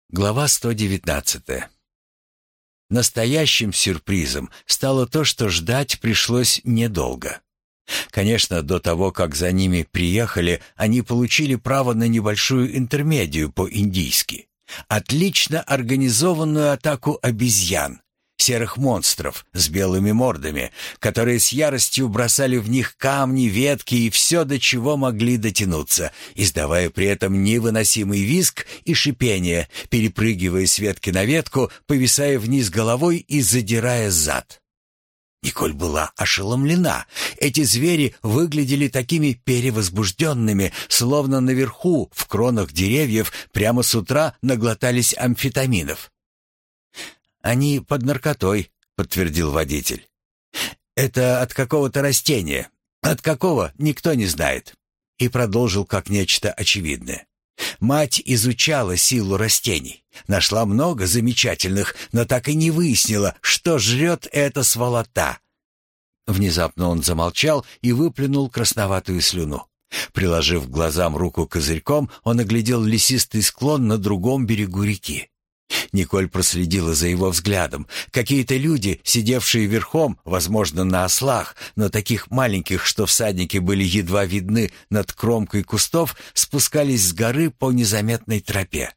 Глава 119. Настоящим сюрпризом стало то, что ждать пришлось недолго. Конечно, до того, как за ними приехали, они получили право на небольшую интермедию по-индийски. Отлично организованную атаку обезьян, серых монстров с белыми мордами, которые с яростью бросали в них камни, ветки и все, до чего могли дотянуться, издавая при этом невыносимый визг и шипение, перепрыгивая с ветки на ветку, повисая вниз головой и задирая зад. Николь была ошеломлена. Эти звери выглядели такими перевозбужденными, словно наверху, в кронах деревьев, прямо с утра наглотались амфетаминов. «Они под наркотой», — подтвердил водитель. «Это от какого-то растения. От какого, никто не знает». И продолжил как нечто очевидное. Мать изучала силу растений, нашла много замечательных, но так и не выяснила, что жрет эта сволота. Внезапно он замолчал и выплюнул красноватую слюну. Приложив к глазам руку козырьком, он оглядел лесистый склон на другом берегу реки. Николь проследила за его взглядом. Какие-то люди, сидевшие верхом, возможно, на ослах, но таких маленьких, что всадники были едва видны над кромкой кустов, спускались с горы по незаметной тропе.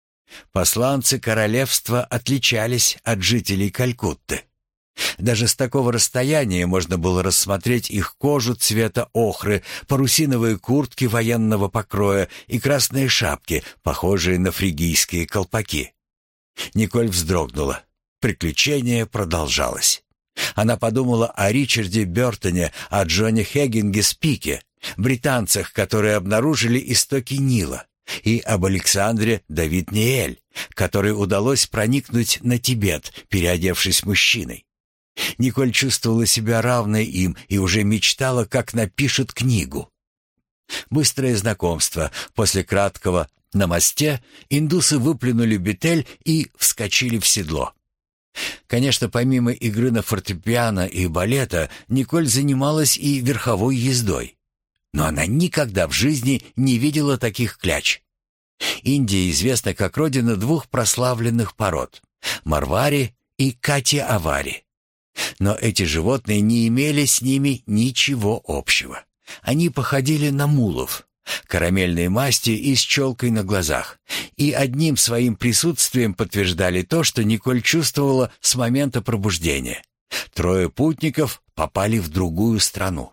Посланцы королевства отличались от жителей Калькутты. Даже с такого расстояния можно было рассмотреть их кожу цвета охры, парусиновые куртки военного покроя и красные шапки, похожие на фригийские колпаки. Николь вздрогнула. Приключение продолжалось. Она подумала о Ричарде Бёртоне, о Джоне Хэггинге Спике, британцах, которые обнаружили истоки Нила, и об Александре Давид Ниэль, которой удалось проникнуть на Тибет, переодевшись мужчиной. Николь чувствовала себя равной им и уже мечтала, как напишет книгу. Быстрое знакомство. После краткого «на мосте» индусы выплюнули бетель и вскочили в седло. Конечно, помимо игры на фортепиано и балета, Николь занималась и верховой ездой. Но она никогда в жизни не видела таких кляч. Индия известна как родина двух прославленных пород — Марвари и Катиавари. Но эти животные не имели с ними ничего общего. Они походили на мулов, карамельной масти и с челкой на глазах, и одним своим присутствием подтверждали то, что Николь чувствовала с момента пробуждения. Трое путников попали в другую страну.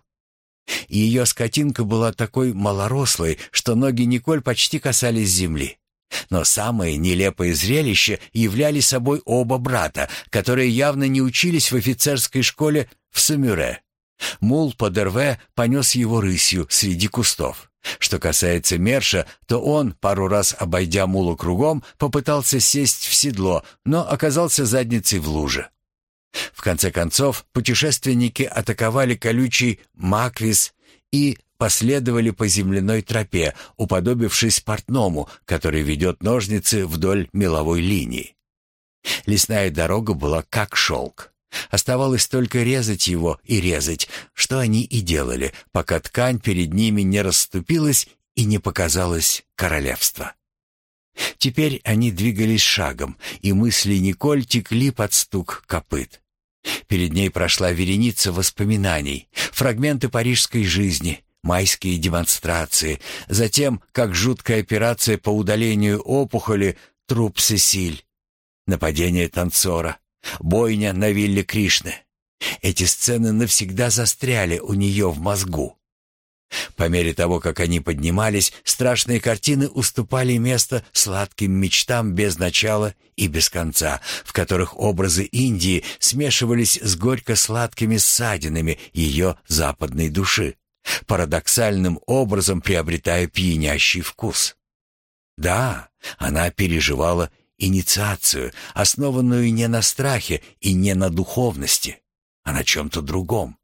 Ее скотинка была такой малорослой, что ноги Николь почти касались земли. Но самое нелепое зрелище являли собой оба брата, которые явно не учились в офицерской школе в Самюре. Мул Подерве понес его рысью среди кустов. Что касается Мерша, то он, пару раз обойдя мула кругом, попытался сесть в седло, но оказался задницей в луже. В конце концов, путешественники атаковали колючий маквис и последовали по земляной тропе, уподобившись портному, который ведет ножницы вдоль меловой линии. Лесная дорога была как шелк. Оставалось только резать его и резать, что они и делали, пока ткань перед ними не расступилась и не показалось королевство. Теперь они двигались шагом, и мысли Николь текли под стук копыт. Перед ней прошла вереница воспоминаний, фрагменты парижской жизни, майские демонстрации, затем, как жуткая операция по удалению опухоли, труп Сесиль, нападение танцора, бойня на вилле Кришны. Эти сцены навсегда застряли у нее в мозгу. По мере того, как они поднимались, страшные картины уступали место сладким мечтам без начала и без конца, в которых образы Индии смешивались с горько-сладкими ссадинами ее западной души, парадоксальным образом приобретая пьянящий вкус. Да, она переживала инициацию, основанную не на страхе и не на духовности, а на чем-то другом.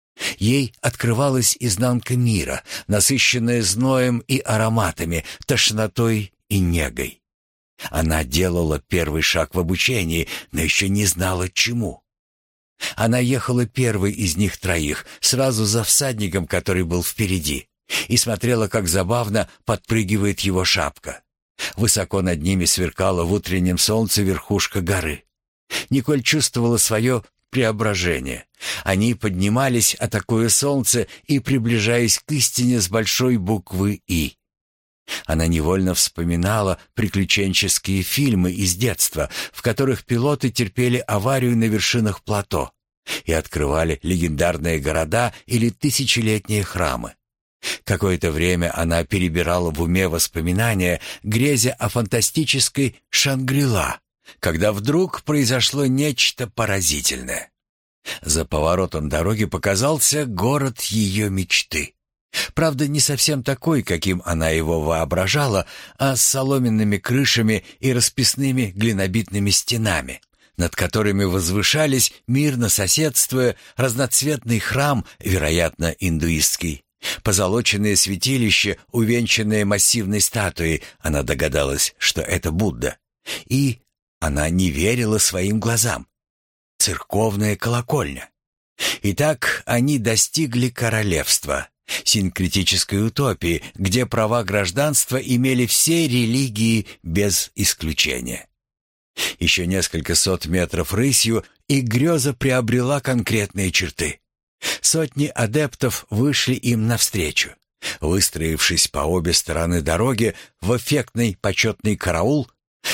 Ей открывалась изнанка мира, насыщенная зноем и ароматами, тошнотой и негой. Она делала первый шаг в обучении, но еще не знала чему. Она ехала первой из них троих, сразу за всадником, который был впереди, и смотрела, как забавно подпрыгивает его шапка. Высоко над ними сверкала в утреннем солнце верхушка горы. Николь чувствовала свое преображение. Они поднимались, атакуя солнце и приближаясь к истине с большой буквы «И». Она невольно вспоминала приключенческие фильмы из детства, в которых пилоты терпели аварию на вершинах плато и открывали легендарные города или тысячелетние храмы. Какое-то время она перебирала в уме воспоминания, грезя о фантастической Шангри-Ла, когда вдруг произошло нечто поразительное. За поворотом дороги показался город ее мечты. Правда, не совсем такой, каким она его воображала, а с соломенными крышами и расписными глинобитными стенами, над которыми возвышались, мирно соседствуя, разноцветный храм, вероятно, индуистский, позолоченное святилище, увенчанное массивной статуей, она догадалась, что это Будда. И она не верила своим глазам. Церковная колокольня. Итак, они достигли королевства, синкретической утопии, где права гражданства имели все религии без исключения. Еще несколько сот метров рысью, и греза приобрела конкретные черты. Сотни адептов вышли им навстречу. Выстроившись по обе стороны дороги в эффектный почетный караул,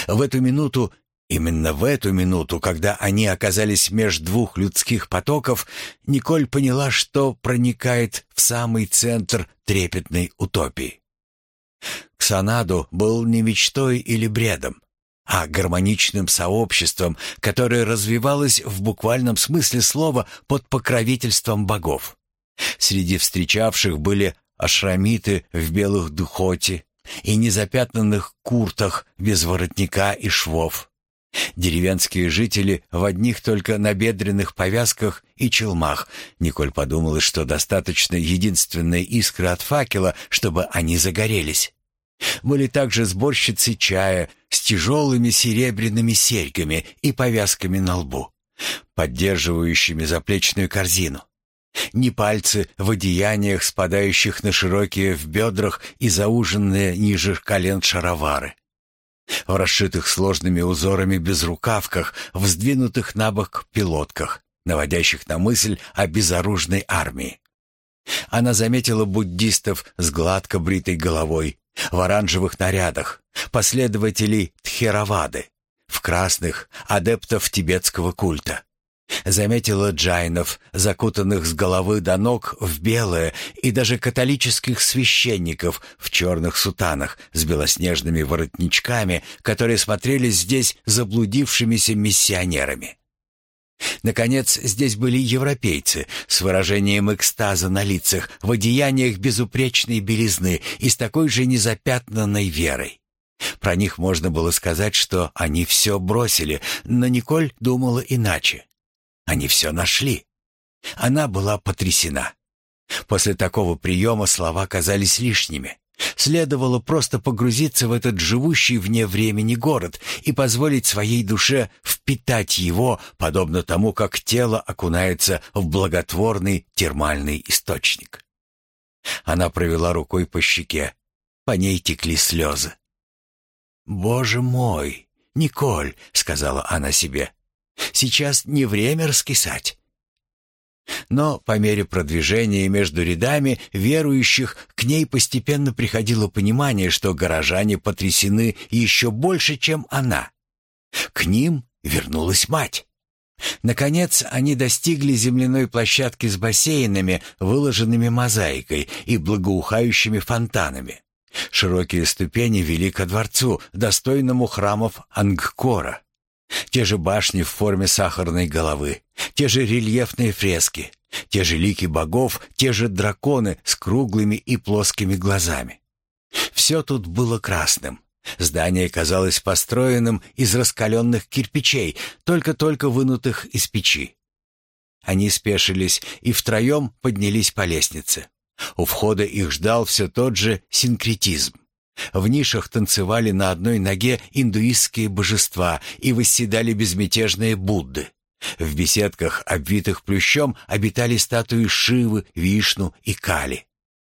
именно в эту минуту, когда они оказались меж двух людских потоков, Николь поняла, что проникает в самый центр трепетной утопии. Ксанаду был не мечтой или бредом, а гармоничным сообществом, которое развивалось в буквальном смысле слова под покровительством богов. Среди встречавших были ашрамиты в белых духоти и незапятнанных куртах без воротника и швов. Деревенские жители в одних только набедренных повязках и челмах. Николь подумала, что достаточно единственной искры от факела, чтобы они загорелись. Были также сборщицы чая с тяжелыми серебряными серьгами и повязками на лбу, поддерживающими заплечную корзину. Непальцы в одеяниях, спадающих на широкие в бедрах и зауженные ниже колен шаровары. В расшитых сложными узорами безрукавках, в сдвинутых на бок пилотках, наводящих на мысль о безоружной армии. Она заметила буддистов с гладко бритой головой, в оранжевых нарядах, последователей Тхеравады, в красных адептов тибетского культа. Заметила джайнов, закутанных с головы до ног в белое, и даже католических священников в черных сутанах с белоснежными воротничками, которые смотрелись здесь заблудившимися миссионерами. Наконец, здесь были европейцы с выражением экстаза на лицах, в одеяниях безупречной белизны и с такой же незапятнанной верой. Про них можно было сказать, что они все бросили, но Николь думала иначе. Они все нашли. Она была потрясена. После такого приема слова казались лишними. Следовало просто погрузиться в этот живущий вне времени город и позволить своей душе впитать его, подобно тому, как тело окунается в благотворный термальный источник. Она провела рукой по щеке. По ней текли слезы. «Боже мой, Николь», — сказала она себе, — «сейчас не время раскисать». Но по мере продвижения между рядами верующих к ней постепенно приходило понимание, что горожане потрясены еще больше, чем она. К ним вернулась мать. Наконец они достигли земляной площадки с бассейнами, выложенными мозаикой и благоухающими фонтанами. Широкие ступени вели ко дворцу, достойному храмов Ангкора. Те же башни в форме сахарной головы, те же рельефные фрески, те же лики богов, те же драконы с круглыми и плоскими глазами. Все тут было красным. Здание казалось построенным из раскаленных кирпичей, только-только вынутых из печи. Они спешились и втроем поднялись по лестнице. У входа их ждал все тот же синкретизм. В нишах танцевали на одной ноге индуистские божества и восседали безмятежные Будды. В беседках, обвитых плющом, обитали статуи Шивы, Вишну и Кали.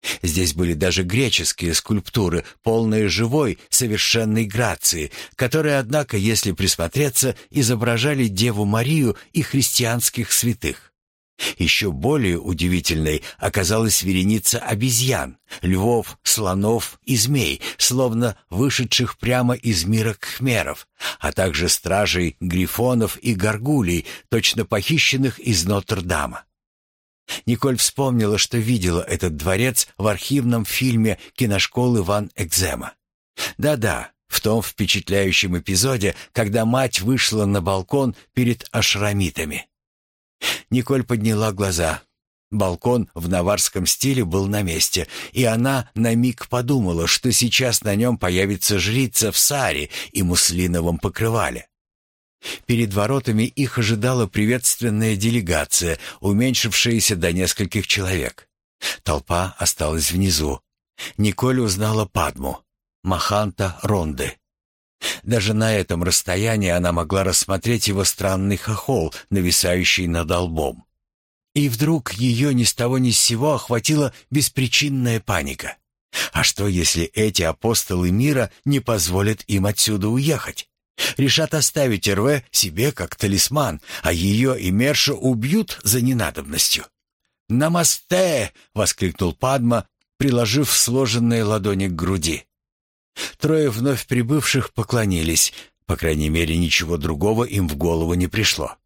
Здесь были даже греческие скульптуры, полные живой, совершенной грации, которые, однако, если присмотреться, изображали Деву Марию и христианских святых. Еще более удивительной оказалась вереница обезьян, львов, слонов и змей, словно вышедших прямо из мира кхмеров, а также стражей, грифонов и горгулей, точно похищенных из Нотр-Дама. Николь вспомнила, что видела этот дворец в архивном фильме киношколы Ван Экзема. Да-да, в том впечатляющем эпизоде, когда мать вышла на балкон перед ашрамитами. Николь подняла глаза. Балкон в наварском стиле был на месте, и она на миг подумала, что сейчас на нем появится жрица в саре и муслиновом покрывале. Перед воротами их ожидала приветственная делегация, уменьшившаяся до нескольких человек. Толпа осталась внизу. Николь узнала Падму, Маханта Ронды. Даже на этом расстоянии она могла рассмотреть его странный хохол, нависающий над лбом. И вдруг ее ни с того ни с сего охватила беспричинная паника. А что, если эти апостолы мира не позволят им отсюда уехать? Решат оставить Эрве себе как талисман, а ее и Мерша убьют за ненадобностью. «Намасте!» — воскликнул Падма, приложив сложенные ладони к груди. Трое вновь прибывших поклонились, по крайней мере, ничего другого им в голову не пришло.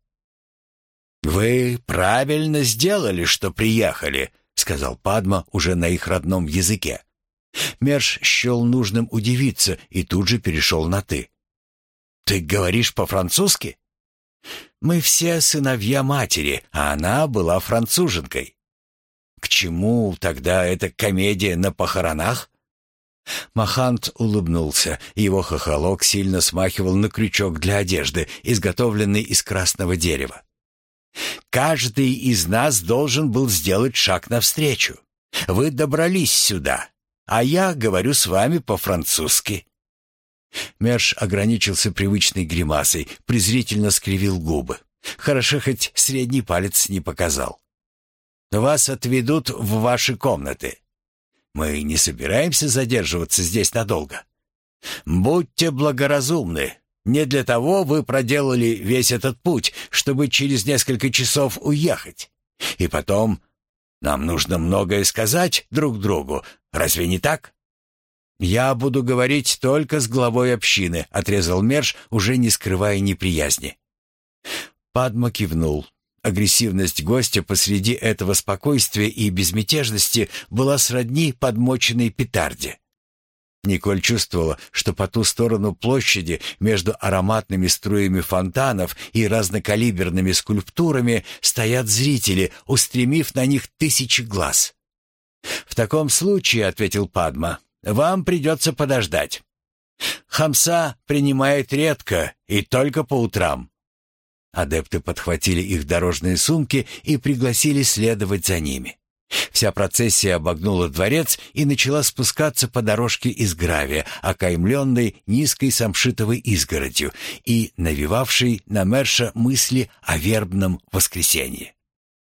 «Вы правильно сделали, что приехали», — сказал Падма уже на их родном языке. Мерш счел нужным удивиться и тут же перешел на «ты». «Ты говоришь по-французски?» «Мы все сыновья матери, а она была француженкой». «К чему тогда эта комедия на похоронах?» Махант улыбнулся. Его хохолок сильно смахивал на крючок для одежды, изготовленный из красного дерева. «Каждый из нас должен был сделать шаг навстречу. Вы добрались сюда, а я говорю с вами по-французски». Мерш ограничился привычной гримасой, презрительно скривил губы. Хорошо, хоть средний палец не показал. «Вас отведут в ваши комнаты. Мы не собираемся задерживаться здесь надолго. Будьте благоразумны. Не для того вы проделали весь этот путь, чтобы через несколько часов уехать. И потом, нам нужно многое сказать друг другу. Разве не так?» «Я буду говорить только с главой общины», — отрезал Мерш, уже не скрывая неприязни. Падма кивнул. Агрессивность гостя посреди этого спокойствия и безмятежности была сродни подмоченной петарде. Николь чувствовала, что по ту сторону площади, между ароматными струями фонтанов и разнокалиберными скульптурами, стоят зрители, устремив на них тысячи глаз. «В таком случае, — ответил Падма, — вам придется подождать. Хамса принимает редко и только по утрам». Адепты подхватили их дорожные сумки и пригласили следовать за ними. Вся процессия обогнула дворец и начала спускаться по дорожке из гравия, окаймленной низкой самшитовой изгородью и навевавшей на Мерша мысли о вербном воскресенье.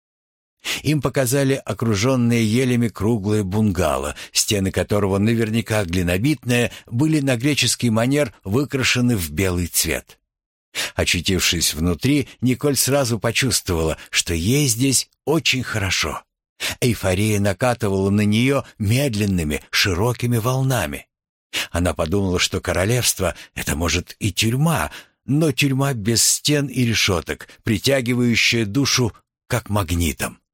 Им показали окруженные елями круглое бунгало, стены которого, наверняка глинобитные, были на греческий манер выкрашены в белый цвет. Очутившись внутри, Николь сразу почувствовала, что ей здесь очень хорошо. Эйфория накатывала на нее медленными, широкими волнами. Она подумала, что королевство — это, может, и тюрьма, но тюрьма без стен и решеток, притягивающая душу как магнитом.